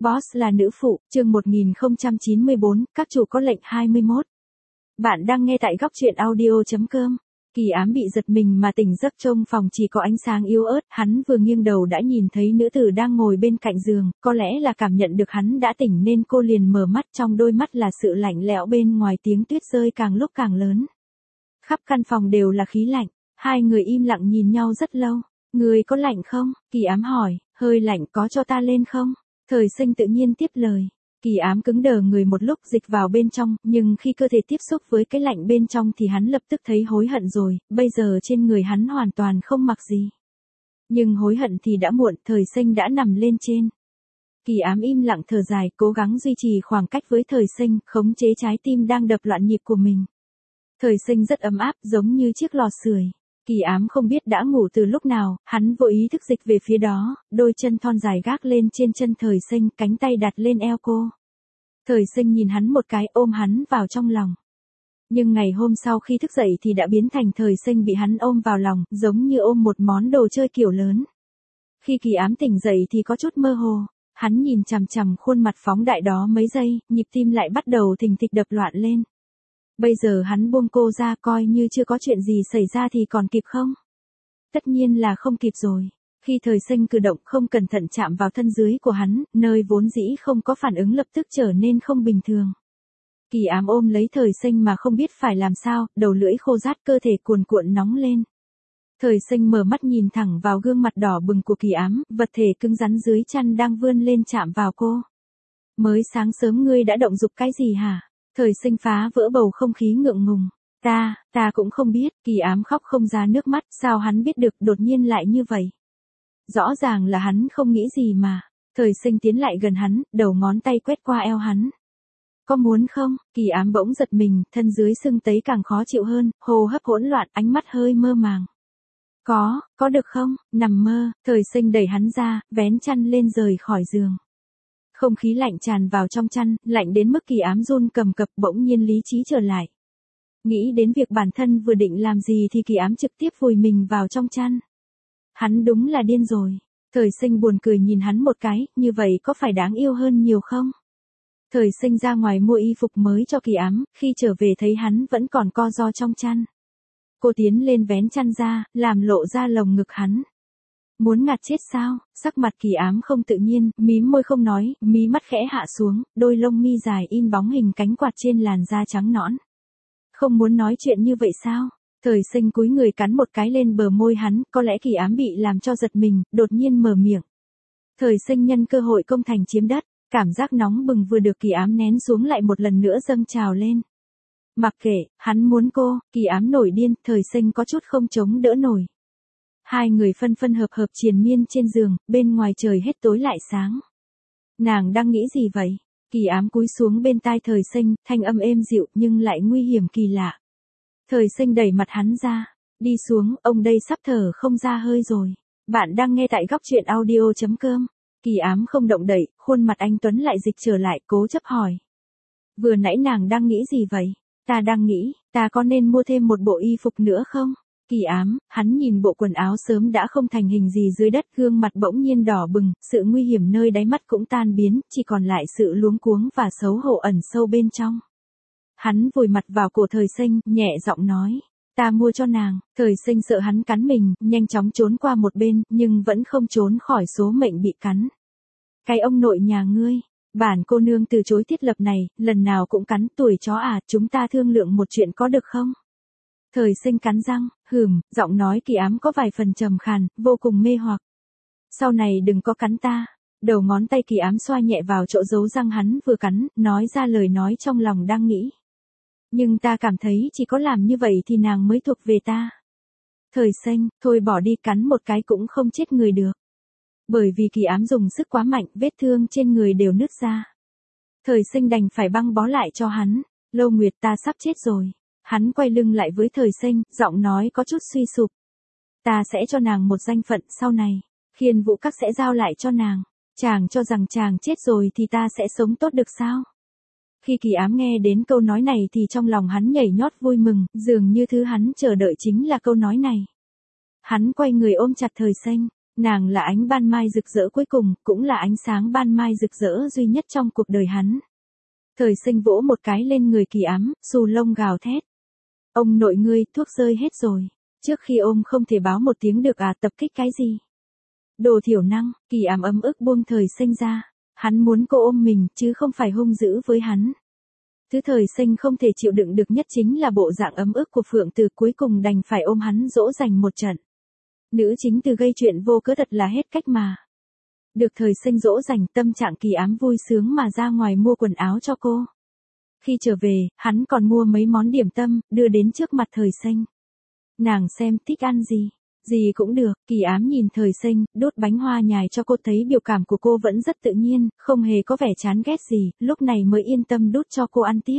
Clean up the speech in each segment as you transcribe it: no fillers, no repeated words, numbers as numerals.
Boss là nữ phụ, chương 1094, các chủ có lệnh 21. Bạn đang nghe tại góc truyện audio.com. Kỳ Ám bị giật mình mà tỉnh giấc, trong phòng chỉ có ánh sáng yếu ớt, hắn vừa nghiêng đầu đã nhìn thấy nữ tử đang ngồi bên cạnh giường, có lẽ là cảm nhận được hắn đã tỉnh nên cô liền mở mắt, trong đôi mắt là sự lạnh lẽo, bên ngoài tiếng tuyết rơi càng lúc càng lớn. Khắp căn phòng đều là khí lạnh, hai người im lặng nhìn nhau rất lâu. Người có lạnh không? Kỳ Ám hỏi. Hơi lạnh, có cho ta lên không? Thời Sinh tự nhiên tiếp lời. Kỳ Ám cứng đờ người một lúc, dịch vào bên trong, nhưng khi cơ thể tiếp xúc với cái lạnh bên trong thì hắn lập tức thấy hối hận rồi, bây giờ trên người hắn hoàn toàn không mặc gì. Nhưng hối hận thì đã muộn, Thời Sinh đã nằm lên trên. Kỳ Ám im lặng thở dài, cố gắng duy trì khoảng cách với Thời Sinh, khống chế trái tim đang đập loạn nhịp của mình. Thời Sinh rất ấm áp, giống như chiếc lò sưởi. Kỳ Ám không biết đã ngủ từ lúc nào, hắn vô ý thức dịch về phía đó, đôi chân thon dài gác lên trên chân Thời Sinh, cánh tay đặt lên eo cô. Thời Sinh nhìn hắn một cái, ôm hắn vào trong lòng. Nhưng ngày hôm sau khi thức dậy thì đã biến thành Thời Sinh bị hắn ôm vào lòng, giống như ôm một món đồ chơi kiểu lớn. Khi Kỳ Ám tỉnh dậy thì có chút mơ hồ, hắn nhìn chằm chằm khuôn mặt phóng đại đó mấy giây, nhịp tim lại bắt đầu thình thịch đập loạn lên. Bây giờ hắn buông cô ra, coi như chưa có chuyện gì xảy ra thì còn kịp không? Tất nhiên là không kịp rồi. Khi Thời Sinh cử động không cẩn thận chạm vào thân dưới của hắn, nơi vốn dĩ không có phản ứng lập tức trở nên không bình thường. Kỳ Ám ôm lấy Thời Sinh mà không biết phải làm sao, đầu lưỡi khô rát, cơ thể cuồn cuộn nóng lên. Thời Sinh mở mắt nhìn thẳng vào gương mặt đỏ bừng của Kỳ Ám, vật thể cứng rắn dưới chăn đang vươn lên chạm vào cô. Mới sáng sớm ngươi đã động dục cái gì hả? Thời Sinh phá vỡ bầu không khí ngượng ngùng. Ta cũng không biết. Kỳ Ám khóc không ra nước mắt, sao hắn biết được đột nhiên lại như vậy? Rõ ràng là hắn không nghĩ gì mà. Thời Sinh tiến lại gần hắn, đầu ngón tay quét qua eo hắn. Có muốn không? Kỳ Ám bỗng giật mình, thân dưới sưng tấy càng khó chịu hơn, hô hấp hỗn loạn, ánh mắt hơi mơ màng. Có được không? Nằm mơ. Thời Sinh đẩy hắn ra, vén chăn lên rời khỏi giường. Không khí lạnh tràn vào trong chăn, lạnh đến mức Kỳ Ám run cầm cập, bỗng nhiên lý trí trở lại. Nghĩ đến việc bản thân vừa định làm gì thì Kỳ Ám trực tiếp vùi mình vào trong chăn. Hắn đúng là điên rồi. Thời Sinh buồn cười nhìn hắn một cái, như vậy có phải đáng yêu hơn nhiều không? Thời Sinh ra ngoài mua y phục mới cho Kỳ Ám, khi trở về thấy hắn vẫn còn co ro trong chăn. Cô tiến lên vén chăn ra, làm lộ ra lồng ngực hắn. Muốn ngạt chết sao? Sắc mặt Kỳ Ám không tự nhiên, mím môi không nói, mí mắt khẽ hạ xuống, đôi lông mi dài in bóng hình cánh quạt trên làn da trắng nõn. Không muốn nói chuyện như vậy sao? Thời Sinh cúi người cắn một cái lên bờ môi hắn, có lẽ Kỳ Ám bị làm cho giật mình, đột nhiên mở miệng. Thời Sinh nhân cơ hội công thành chiếm đất, cảm giác nóng bừng vừa được Kỳ Ám nén xuống lại một lần nữa dâng trào lên. Mặc kệ, hắn muốn cô. Kỳ Ám nổi điên, Thời Sinh có chút không chống đỡ nổi. Hai người phân phân hợp hợp triền miên trên giường, bên ngoài trời hết tối lại sáng. Nàng đang nghĩ gì vậy? Kỳ Ám cúi xuống bên tai Thời Sinh, thanh âm êm dịu nhưng lại nguy hiểm kỳ lạ. Thời Sinh đẩy mặt hắn ra. Đi xuống, ông đây sắp thở không ra hơi rồi. Bạn đang nghe tại góc truyện audio.com. Kỳ Ám không động đậy, khuôn mặt anh Tuấn lại dịch trở lại, cố chấp hỏi. Vừa nãy nàng đang nghĩ gì vậy? Ta đang nghĩ, ta có nên mua thêm một bộ y phục nữa không? Kỳ Ám, hắn nhìn bộ quần áo sớm đã không thành hình gì dưới đất, gương mặt bỗng nhiên đỏ bừng, sự nguy hiểm nơi đáy mắt cũng tan biến, chỉ còn lại sự luống cuống và xấu hổ ẩn sâu bên trong. Hắn vùi mặt vào cổ Thời Sinh, nhẹ giọng nói, ta mua cho nàng. Thời Sinh sợ hắn cắn mình, nhanh chóng trốn qua một bên, nhưng vẫn không trốn khỏi số mệnh bị cắn. Cái ông nội nhà ngươi, bản cô nương từ chối thiết lập này, lần nào cũng cắn, tuổi chó à, chúng ta thương lượng một chuyện có được không? Thời Sinh cắn răng, giọng nói Kỳ Ám có vài phần trầm khàn, vô cùng mê hoặc. Sau này đừng có cắn ta. Đầu ngón tay Kỳ Ám xoa nhẹ vào chỗ dấu răng hắn vừa cắn, nói ra lời nói trong lòng đang nghĩ. Nhưng ta cảm thấy chỉ có làm như vậy thì nàng mới thuộc về ta. Thời Sinh, thôi bỏ đi, cắn một cái cũng không chết người được. Bởi vì Kỳ Ám dùng sức quá mạnh, vết thương trên người đều nứt ra. Thời Sinh đành phải băng bó lại cho hắn. Lâu Nguyệt, ta sắp chết rồi. Hắn quay lưng lại với Thời Sinh, giọng nói có chút suy sụp. Ta sẽ cho nàng một danh phận sau này. Khiên Vũ Các sẽ giao lại cho nàng. Chàng cho rằng chàng chết rồi thì ta sẽ sống tốt được sao? Khi Kỳ Ám nghe đến câu nói này thì trong lòng hắn nhảy nhót vui mừng, dường như thứ hắn chờ đợi chính là câu nói này. Hắn quay người ôm chặt Thời Sinh. Nàng là ánh ban mai rực rỡ cuối cùng, cũng là ánh sáng ban mai rực rỡ duy nhất trong cuộc đời hắn. Thời Sinh vỗ một cái lên người Kỳ Ám, xù lông gào thét. Ông nội ngươi, thuốc rơi hết rồi. Trước khi ôm không thể báo một tiếng được à, tập kích cái gì? Đồ thiểu năng, Kỳ Ám ấm ức buông Thời Sinh ra. Hắn muốn cô ôm mình, chứ không phải hung dữ với hắn. Thứ Thời Sinh không thể chịu đựng được nhất chính là bộ dạng ấm ức của Phượng Từ, cuối cùng đành phải ôm hắn dỗ dành một trận. Nữ chính Từ gây chuyện vô cớ thật là hết cách mà. Được Thời Sinh dỗ dành, tâm trạng Kỳ Ám vui sướng mà ra ngoài mua quần áo cho cô. Khi trở về, hắn còn mua mấy món điểm tâm, đưa đến trước mặt Thời Sinh. Nàng xem thích ăn gì. Gì cũng được, Kỳ Ám nhìn Thời Sinh, đốt bánh hoa nhài cho cô, thấy biểu cảm của cô vẫn rất tự nhiên, không hề có vẻ chán ghét gì, lúc này mới yên tâm đút cho cô ăn tiếp.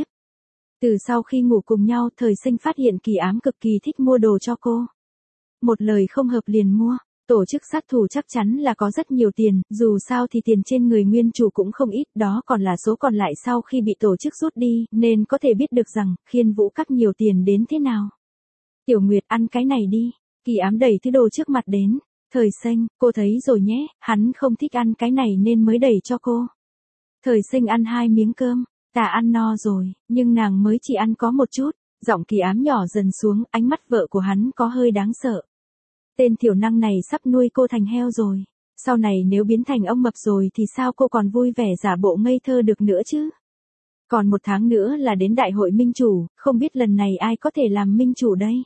Từ sau khi ngủ cùng nhau, Thời Sinh phát hiện Kỳ Ám cực kỳ thích mua đồ cho cô. Một lời không hợp liền mua. Tổ chức sát thủ chắc chắn là có rất nhiều tiền, dù sao thì tiền trên người nguyên chủ cũng không ít, đó còn là số còn lại sau khi bị tổ chức rút đi, nên có thể biết được rằng, Khiên Vũ Các nhiều tiền đến thế nào. Tiểu Nguyệt ăn cái này đi. Kỳ Ám đẩy thứ đồ trước mặt đến. Thời Sinh, cô thấy rồi nhé, hắn không thích ăn cái này nên mới đẩy cho cô. Thời Sinh ăn 2 miếng cơm, ta ăn no rồi, nhưng nàng mới chỉ ăn có một chút. Giọng Kỳ Ám nhỏ dần xuống, ánh mắt vợ của hắn có hơi đáng sợ. Tên thiểu năng này sắp nuôi cô thành heo rồi. Sau này nếu biến thành ông mập rồi thì sao cô còn vui vẻ giả bộ ngây thơ được nữa chứ? Còn 1 tháng nữa là đến đại hội minh chủ, không biết lần này ai có thể làm minh chủ đây?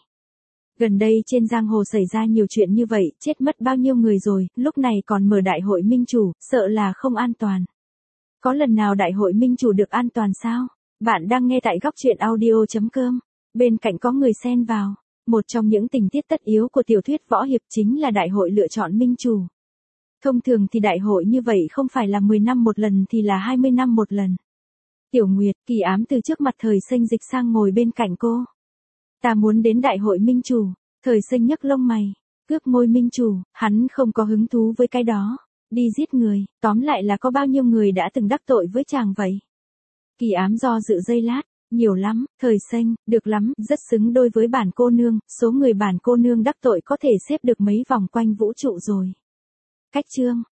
Gần đây trên giang hồ xảy ra nhiều chuyện như vậy, chết mất bao nhiêu người rồi, lúc này còn mở đại hội minh chủ, sợ là không an toàn. Có lần nào đại hội minh chủ được an toàn sao? Bạn đang nghe tại góc truyện audio.com. Bên cạnh có người xen vào. Một trong những tình tiết tất yếu của tiểu thuyết võ hiệp chính là đại hội lựa chọn minh chủ. Thông thường thì đại hội như vậy không phải là 10 năm một lần thì là 20 năm một lần. Tiểu Nguyệt, Kỳ Ám từ trước mặt Thời Sinh dịch sang ngồi bên cạnh cô. Ta muốn đến đại hội minh chủ. Thời Sinh nhấc lông mày. Cướp ngôi minh chủ, hắn không có hứng thú với cái đó. Đi giết người, tóm lại là có bao nhiêu người đã từng đắc tội với chàng vậy? Kỳ Ám do dự giây lát. Nhiều lắm, Thời Sinh, được lắm, rất xứng đôi với bản cô nương, số người bản cô nương đắc tội có thể xếp được mấy vòng quanh vũ trụ rồi. Cách chương.